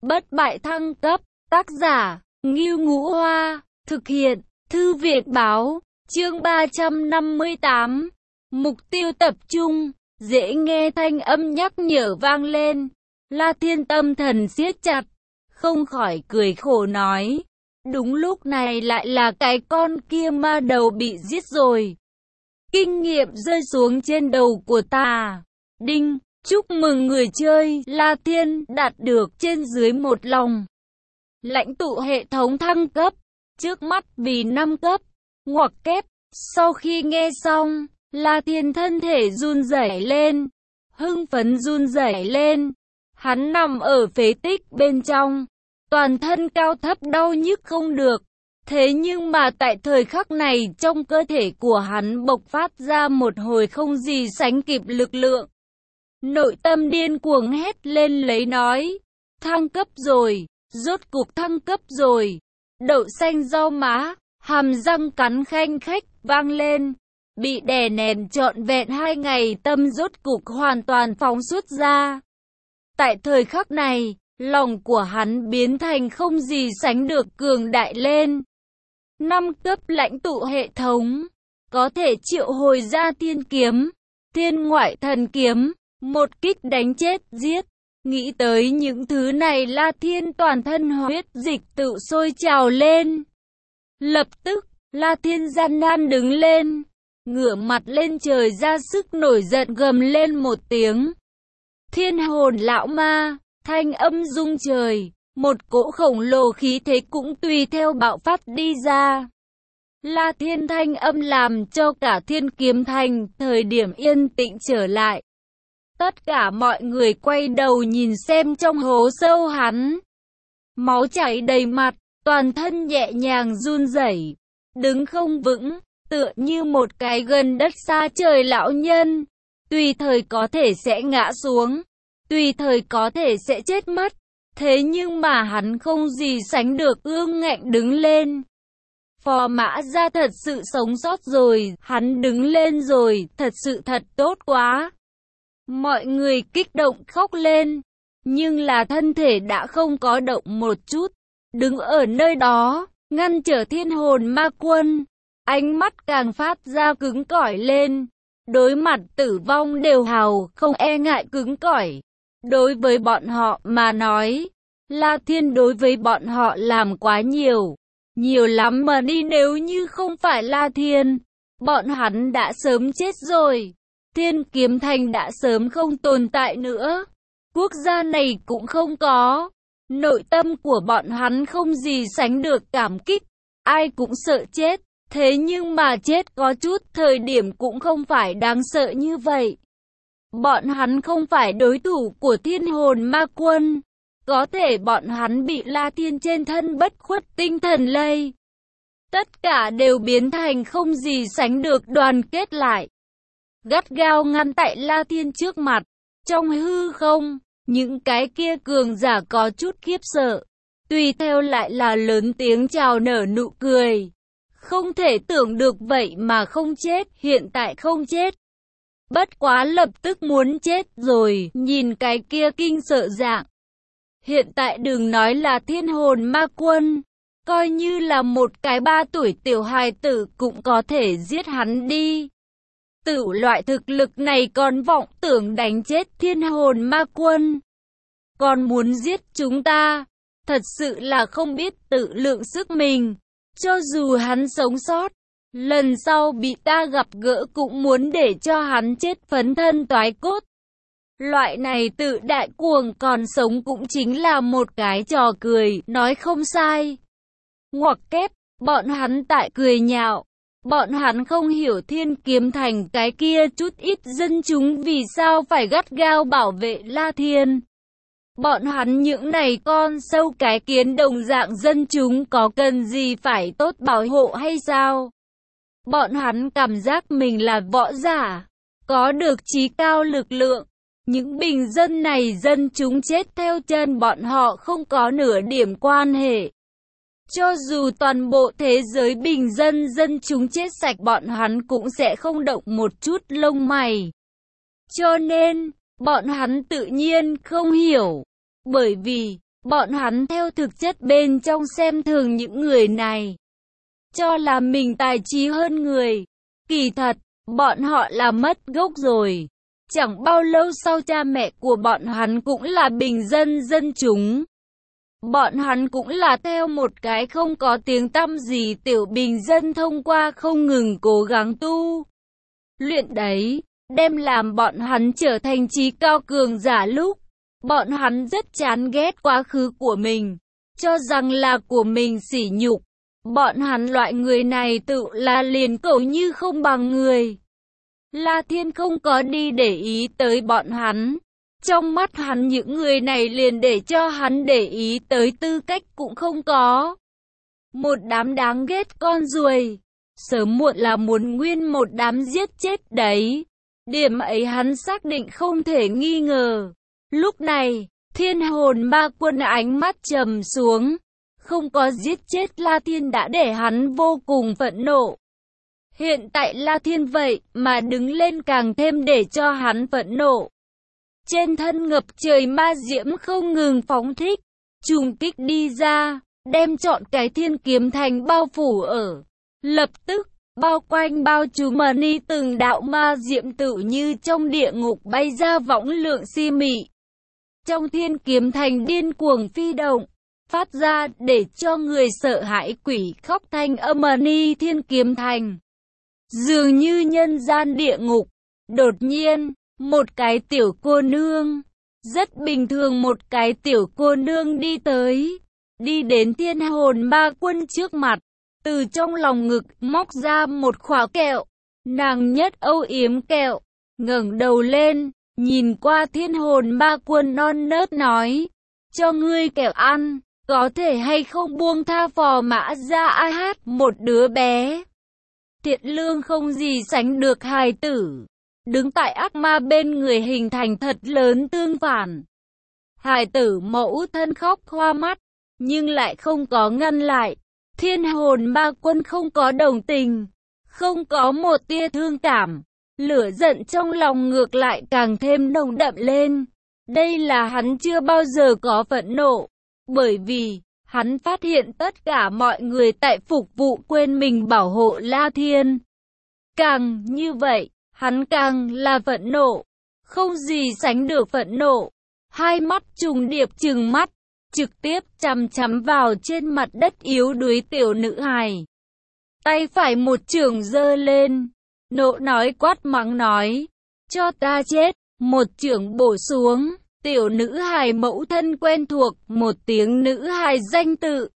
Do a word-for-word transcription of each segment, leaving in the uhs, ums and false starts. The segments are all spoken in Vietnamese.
Bất bại thăng cấp, tác giả, Ngưu Ngũ Hoa, thực hiện, Thư viện Báo, chương ba trăm năm mươi tám. Mục tiêu tập trung, dễ nghe thanh âm nhắc nhở vang lên. La Thiên tâm thần siết chặt, không khỏi cười khổ nói. Đúng lúc này lại là cái con kia ma đầu bị giết rồi. Kinh nghiệm rơi xuống trên đầu của ta. Đinh, chúc mừng người chơi La Thiên đạt được trên dưới một lòng. Lãnh tụ hệ thống thăng cấp, trước mắt vì năm cấp, ngoặc kép. Sau khi nghe xong, La Thiên thân thể run rẩy lên, hưng phấn run rẩy lên. Hắn nằm ở phế tích bên trong, toàn thân cao thấp đau nhức không được. Thế nhưng mà tại thời khắc này trong cơ thể của hắn bộc phát ra một hồi không gì sánh kịp lực lượng. Nội tâm điên cuồng hét lên lấy nói, thăng cấp rồi, rốt cục thăng cấp rồi. Đậu xanh rau má, hàm răng cắn khanh khách vang lên. Bị đè nén trọn vẹn hai ngày tâm rốt cục hoàn toàn phóng xuất ra. Tại thời khắc này, lòng của hắn biến thành không gì sánh được cường đại lên. Năm cấp lãnh tụ hệ thống, có thể triệu hồi ra thiên kiếm, thiên ngoại thần kiếm, một kích đánh chết giết. Nghĩ tới những thứ này La Thiên toàn thân huyết dịch tự sôi trào lên. Lập tức, La Thiên gian nan đứng lên, ngửa mặt lên trời ra sức nổi giận gầm lên một tiếng. Thiên hồn lão ma, thanh âm rung trời, một cỗ khổng lồ khí thế cũng tùy theo bạo phát đi ra. La Thiên thanh âm làm cho cả Thiên Kiếm Thành thời điểm yên tĩnh trở lại. Tất cả mọi người quay đầu nhìn xem trong hố sâu hắn. Máu chảy đầy mặt, toàn thân nhẹ nhàng run rẩy, đứng không vững, tựa như một cái gần đất xa trời lão nhân. Tùy thời có thể sẽ ngã xuống, tùy thời có thể sẽ chết mất. Thế nhưng mà hắn không gì sánh được ương ngạnh đứng lên. Phò Mã Gia thật sự sống sót rồi, hắn đứng lên rồi, thật sự thật tốt quá. Mọi người kích động khóc lên, nhưng là thân thể đã không có động một chút, đứng ở nơi đó, ngăn trở thiên hồn ma quân, ánh mắt càng phát ra cứng cỏi lên, đối mặt tử vong đều hào, không e ngại cứng cỏi. Đối với bọn họ mà nói, La Thiên đối với bọn họ làm quá nhiều, nhiều lắm mà đi, nếu như không phải La Thiên, bọn hắn đã sớm chết rồi. Thiên Kiếm Thành đã sớm không tồn tại nữa, quốc gia này cũng không có. Nội tâm của bọn hắn không gì sánh được cảm kích, ai cũng sợ chết, thế nhưng mà chết có chút thời điểm cũng không phải đáng sợ như vậy. Bọn hắn không phải đối thủ của thiên hồn ma quân, có thể bọn hắn bị La Thiên trên thân bất khuất tinh thần lây. Tất cả đều biến thành không gì sánh được đoàn kết lại, gắt gao ngăn tại La Thiên trước mặt. Trong hư không, những cái kia cường giả có chút khiếp sợ, tùy theo lại là lớn tiếng chào nở nụ cười. Không thể tưởng được vậy mà không chết, hiện tại không chết. Bất quá lập tức muốn chết rồi, nhìn cái kia kinh sợ dạng. Hiện tại đừng nói là thiên hồn ma quân, coi như là một cái ba tuổi tiểu hài tử cũng có thể giết hắn đi. Tử loại thực lực này còn vọng tưởng đánh chết thiên hồn ma quân, còn muốn giết chúng ta, thật sự là không biết tự lượng sức mình. Cho dù hắn sống sót, lần sau bị ta gặp gỡ cũng muốn để cho hắn chết phấn thân toái cốt. Loại này tự đại cuồng còn sống cũng chính là một cái trò cười, nói không sai. Ngoặc kép, bọn hắn tại cười nhạo. Bọn hắn không hiểu Thiên Kiếm Thành cái kia chút ít dân chúng vì sao phải gắt gao bảo vệ La Thiên. Bọn hắn những này con sâu cái kiến đồng dạng dân chúng có cần gì phải tốt bảo hộ hay sao? Bọn hắn cảm giác mình là võ giả, có được trí cao lực lượng. Những bình dân này dân chúng chết theo chân bọn họ không có nửa điểm quan hệ. Cho dù toàn bộ thế giới bình dân dân chúng chết sạch bọn hắn cũng sẽ không động một chút lông mày. Cho nên, bọn hắn tự nhiên không hiểu. Bởi vì, Bọn hắn theo thực chất bên trong xem thường những người này, cho là mình tài trí hơn người. Kỳ thật, bọn họ là mất gốc rồi. Chẳng bao lâu sau cha mẹ của bọn hắn cũng là bình dân dân chúng. Bọn hắn cũng là theo một cái không có tiếng tăm gì tiểu bình dân thông qua không ngừng cố gắng tu luyện đấy, đem làm bọn hắn trở thành trí cao cường giả lúc. Bọn hắn rất chán ghét quá khứ của mình, cho rằng là của mình sỉ nhục. Bọn hắn loại người này tự là liền cẩu như không bằng người. La Thiên không có đi để ý tới bọn hắn. Trong mắt hắn những người này liền để cho hắn để ý tới tư cách cũng không có. Một đám đáng ghét con ruồi. Sớm muộn là muốn nguyên một đám giết chết đấy. Điểm ấy hắn xác định không thể nghi ngờ. Lúc này, Thiên Hồn Ma Quân ánh mắt trầm xuống. Không có giết chết La Thiên đã để hắn vô cùng phẫn nộ. Hiện tại La Thiên vậy mà đứng lên càng thêm để cho hắn phẫn nộ. Trên thân ngập trời ma diễm không ngừng phóng thích, trùng kích đi ra, đem trọn cái Thiên Kiếm Thành bao phủ ở. Lập tức, bao quanh bao trùm mani từng đạo ma diễm tự như trong địa ngục bay ra võng lượng si mị. Trong Thiên Kiếm Thành điên cuồng phi động, phát ra để cho người sợ hãi quỷ khóc thanh âm mani Thiên Kiếm Thành. Dường như nhân gian địa ngục, đột nhiên, một cái tiểu cô nương, rất bình thường một cái tiểu cô nương đi tới, đi đến Thiên Hồn Ma Quân trước mặt, từ trong lòng ngực móc ra một khỏa kẹo, nàng nhất âu yếm kẹo, ngẩng đầu lên, nhìn qua Thiên Hồn Ma Quân non nớt nói, cho ngươi kẹo ăn, có thể hay không buông tha phò mã ra ai hát một đứa bé. Thiện lương không gì sánh được hài tử, đứng tại ác ma bên người hình thành thật lớn tương phản. Hài tử mẫu thân khóc hoa mắt, nhưng lại không có ngăn lại. Thiên Hồn Ma Quân không có đồng tình, không có một tia thương cảm, lửa giận trong lòng ngược lại càng thêm nồng đậm lên. Đây là hắn chưa bao giờ có phẫn nộ, bởi vì hắn phát hiện tất cả mọi người tại phục vụ quên mình bảo hộ La Thiên. Càng như vậy, hắn càng là phẫn nộ, không gì sánh được phẫn nộ. Hai mắt trùng điệp trừng mắt, trực tiếp chằm chằm vào trên mặt đất yếu đuối tiểu nữ hài. Tay phải một chưởng giơ lên, nộ nói quát mắng nói, cho ta chết, một chưởng bổ xuống. Tiểu nữ hài mẫu thân quen thuộc, một tiếng nữ hài danh tự.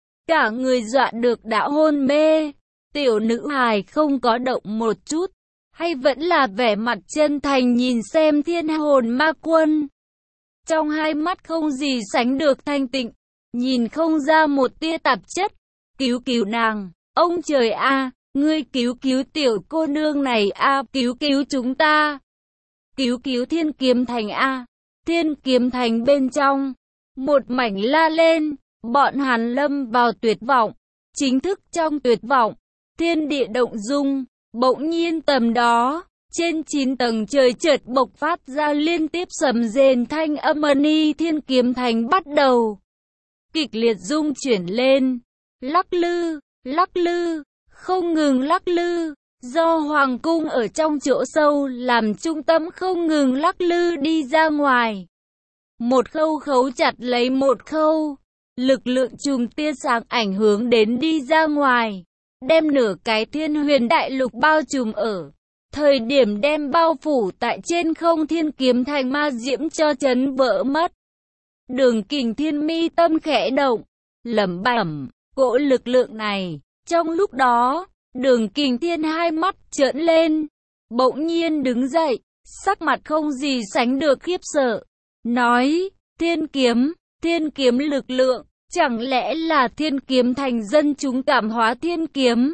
Cả người dọa được đã hôn mê. Tiểu nữ hài không có động một chút, hay vẫn là vẻ mặt chân thành nhìn xem Thiên Hồn Ma Quân. Trong hai mắt không gì sánh được thanh tịnh, nhìn không ra một tia tạp chất. Cứu cứu nàng, ông trời a, ngươi cứu cứu tiểu cô nương này a, cứu cứu chúng ta. Cứu cứu Thiên Kiếm Thành a. Thiên Kiếm Thành bên trong, một mảnh la lên, bọn hắn lâm vào tuyệt vọng, chính thức trong tuyệt vọng, thiên địa động dung, bỗng nhiên tầm đó, trên chín tầng trời chợt bộc phát ra liên tiếp sầm rền thanh âm mani Thiên Kiếm Thành bắt đầu kịch liệt rung chuyển lên, lắc lư, lắc lư, không ngừng lắc lư. Do hoàng cung ở trong chỗ sâu làm trung tâm không ngừng lắc lư đi ra ngoài. Một khâu khấu chặt lấy một khâu, lực lượng chùm tia sáng ảnh hướng đến đi ra ngoài, đem nửa cái Thiên Huyền Đại Lục bao trùm ở. Thời điểm đem bao phủ tại trên không Thiên Kiếm Thành ma diễm cho chấn vỡ mất. Đường Kình Thiên mi tâm khẽ động, lẩm bẩm, cỗ lực lượng này, trong lúc đó, Đường Kình Thiên hai mắt trợn lên, bỗng nhiên đứng dậy, sắc mặt không gì sánh được khiếp sợ, nói, Thiên Kiếm, Thiên Kiếm lực lượng, chẳng lẽ là Thiên Kiếm Thành dân chúng cảm hóa Thiên Kiếm,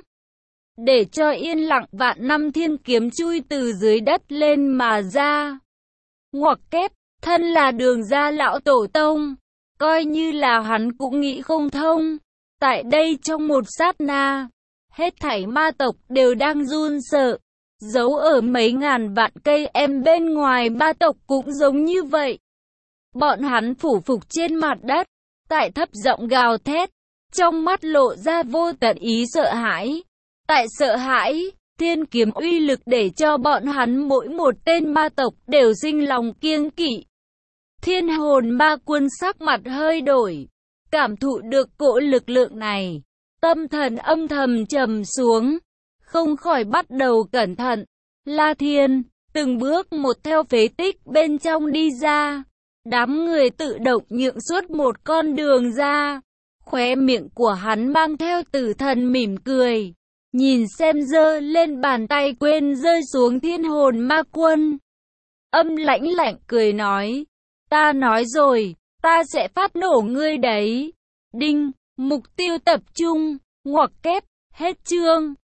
để cho yên lặng vạn năm Thiên Kiếm chui từ dưới đất lên mà ra. Ngoặc kép, thân là Đường gia lão tổ tông, coi như là hắn cũng nghĩ không thông. Tại đây trong một sát na, hết thảy ma tộc đều đang run sợ, giấu ở mấy ngàn vạn cây em bên ngoài ma tộc cũng giống như vậy. Bọn hắn phủ phục trên mặt đất, tại thấp giọng gào thét, trong mắt lộ ra vô tận ý sợ hãi. Tại sợ hãi, thiên kiếm uy lực để cho bọn hắn mỗi một tên ma tộc đều sinh lòng kiêng kỵ. Thiên hồn ma quân sắc mặt hơi đổi, cảm thụ được cỗ lực lượng này, tâm thần âm thầm trầm xuống, không khỏi bắt đầu cẩn thận. La Thiên từng bước một theo phế tích bên trong đi ra, đám người tự động nhượng suốt một con đường ra, khóe miệng của hắn mang theo tử thần mỉm cười, nhìn xem giơ lên bàn tay quên rơi xuống thiên hồn ma quân. Âm lãnh lạnh cười nói, ta nói rồi, ta sẽ phát nổ ngươi đấy. Đinh, mục tiêu tập trung, ngoặc kép, hết chương.